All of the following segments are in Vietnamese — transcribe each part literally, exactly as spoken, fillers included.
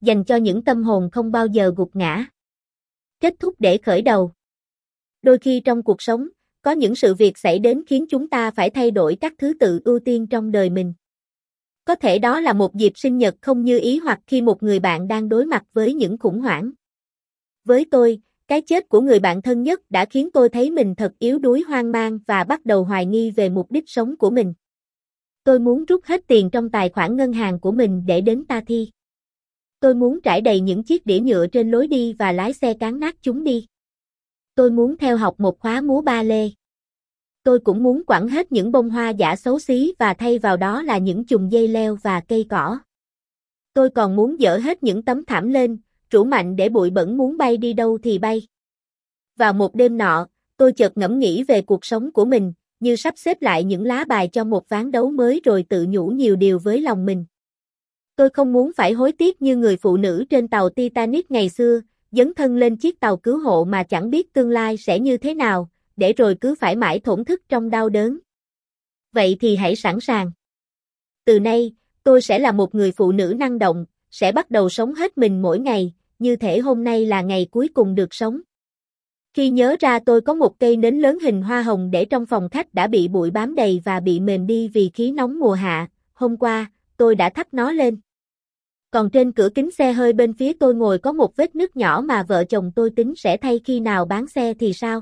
dành cho những tâm hồn không bao giờ gục ngã. Kết thúc để khởi đầu. Đôi khi trong cuộc sống, có những sự việc xảy đến khiến chúng ta phải thay đổi các thứ tự ưu tiên trong đời mình. Có thể đó là một dịp sinh nhật không như ý hoặc khi một người bạn đang đối mặt với những khủng hoảng. Với tôi, cái chết của người bạn thân nhất đã khiến tôi thấy mình thật yếu đuối hoang mang và bắt đầu hoài nghi về mục đích sống của mình. Tôi muốn rút hết tiền trong tài khoản ngân hàng của mình để đến ta thi. Tôi muốn trải đầy những chiếc đĩa nhựa trên lối đi và lái xe cán nát chúng đi. Tôi muốn theo học một khóa múa ba lê. Tôi cũng muốn quẳng hết những bông hoa giả xấu xí và thay vào đó là những chùm dây leo và cây cỏ. Tôi còn muốn dỡ hết những tấm thảm lên, trũ mạnh để bụi bẩn muốn bay đi đâu thì bay. Vào một đêm nọ, tôi chợt ngẫm nghĩ về cuộc sống của mình, như sắp xếp lại những lá bài cho một ván đấu mới rồi tự nhủ nhiều điều với lòng mình. Tôi không muốn phải hối tiếc như người phụ nữ trên tàu Titanic ngày xưa, dấn thân lên chiếc tàu cứu hộ mà chẳng biết tương lai sẽ như thế nào, để rồi cứ phải mãi thổn thức trong đau đớn. Vậy thì hãy sẵn sàng. Từ nay, tôi sẽ là một người phụ nữ năng động, sẽ bắt đầu sống hết mình mỗi ngày, như thể hôm nay là ngày cuối cùng được sống. Khi nhớ ra tôi có một cây nến lớn hình hoa hồng để trong phòng khách đã bị bụi bám đầy và bị mềm đi vì khí nóng mùa hạ, hôm qua, tôi đã thắp nó lên. Còn trên cửa kính xe hơi bên phía tôi ngồi có một vết nứt nhỏ mà vợ chồng tôi tính sẽ thay khi nào bán xe thì sao?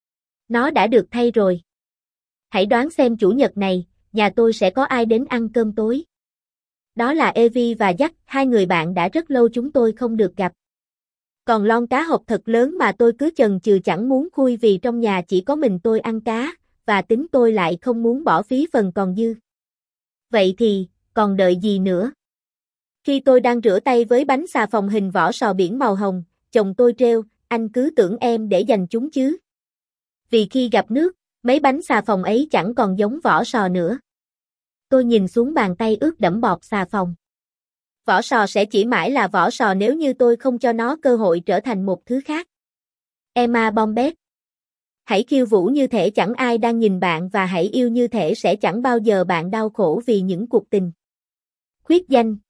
Nó đã được thay rồi. Hãy đoán xem chủ nhật này, nhà tôi sẽ có ai đến ăn cơm tối. Đó là Evie và Jack, hai người bạn đã rất lâu chúng tôi không được gặp. Còn lon cá hộp thật lớn mà tôi cứ chần chừ chẳng muốn khui vì trong nhà chỉ có mình tôi ăn cá, và tính tôi lại không muốn bỏ phí phần còn dư. Vậy thì, còn đợi gì nữa? Khi tôi đang rửa tay với bánh xà phòng hình vỏ sò biển màu hồng, chồng tôi trêu, anh cứ tưởng em để dành chúng chứ. Vì khi gặp nước, mấy bánh xà phòng ấy chẳng còn giống vỏ sò nữa. Tôi nhìn xuống bàn tay ướt đẫm bọt xà phòng. Vỏ sò sẽ chỉ mãi là vỏ sò nếu như tôi không cho nó cơ hội trở thành một thứ khác. Emma Bombet. Hãy khiêu vũ như thể chẳng ai đang nhìn bạn và hãy yêu như thể sẽ chẳng bao giờ bạn đau khổ vì những cuộc tình. Khuyết danh.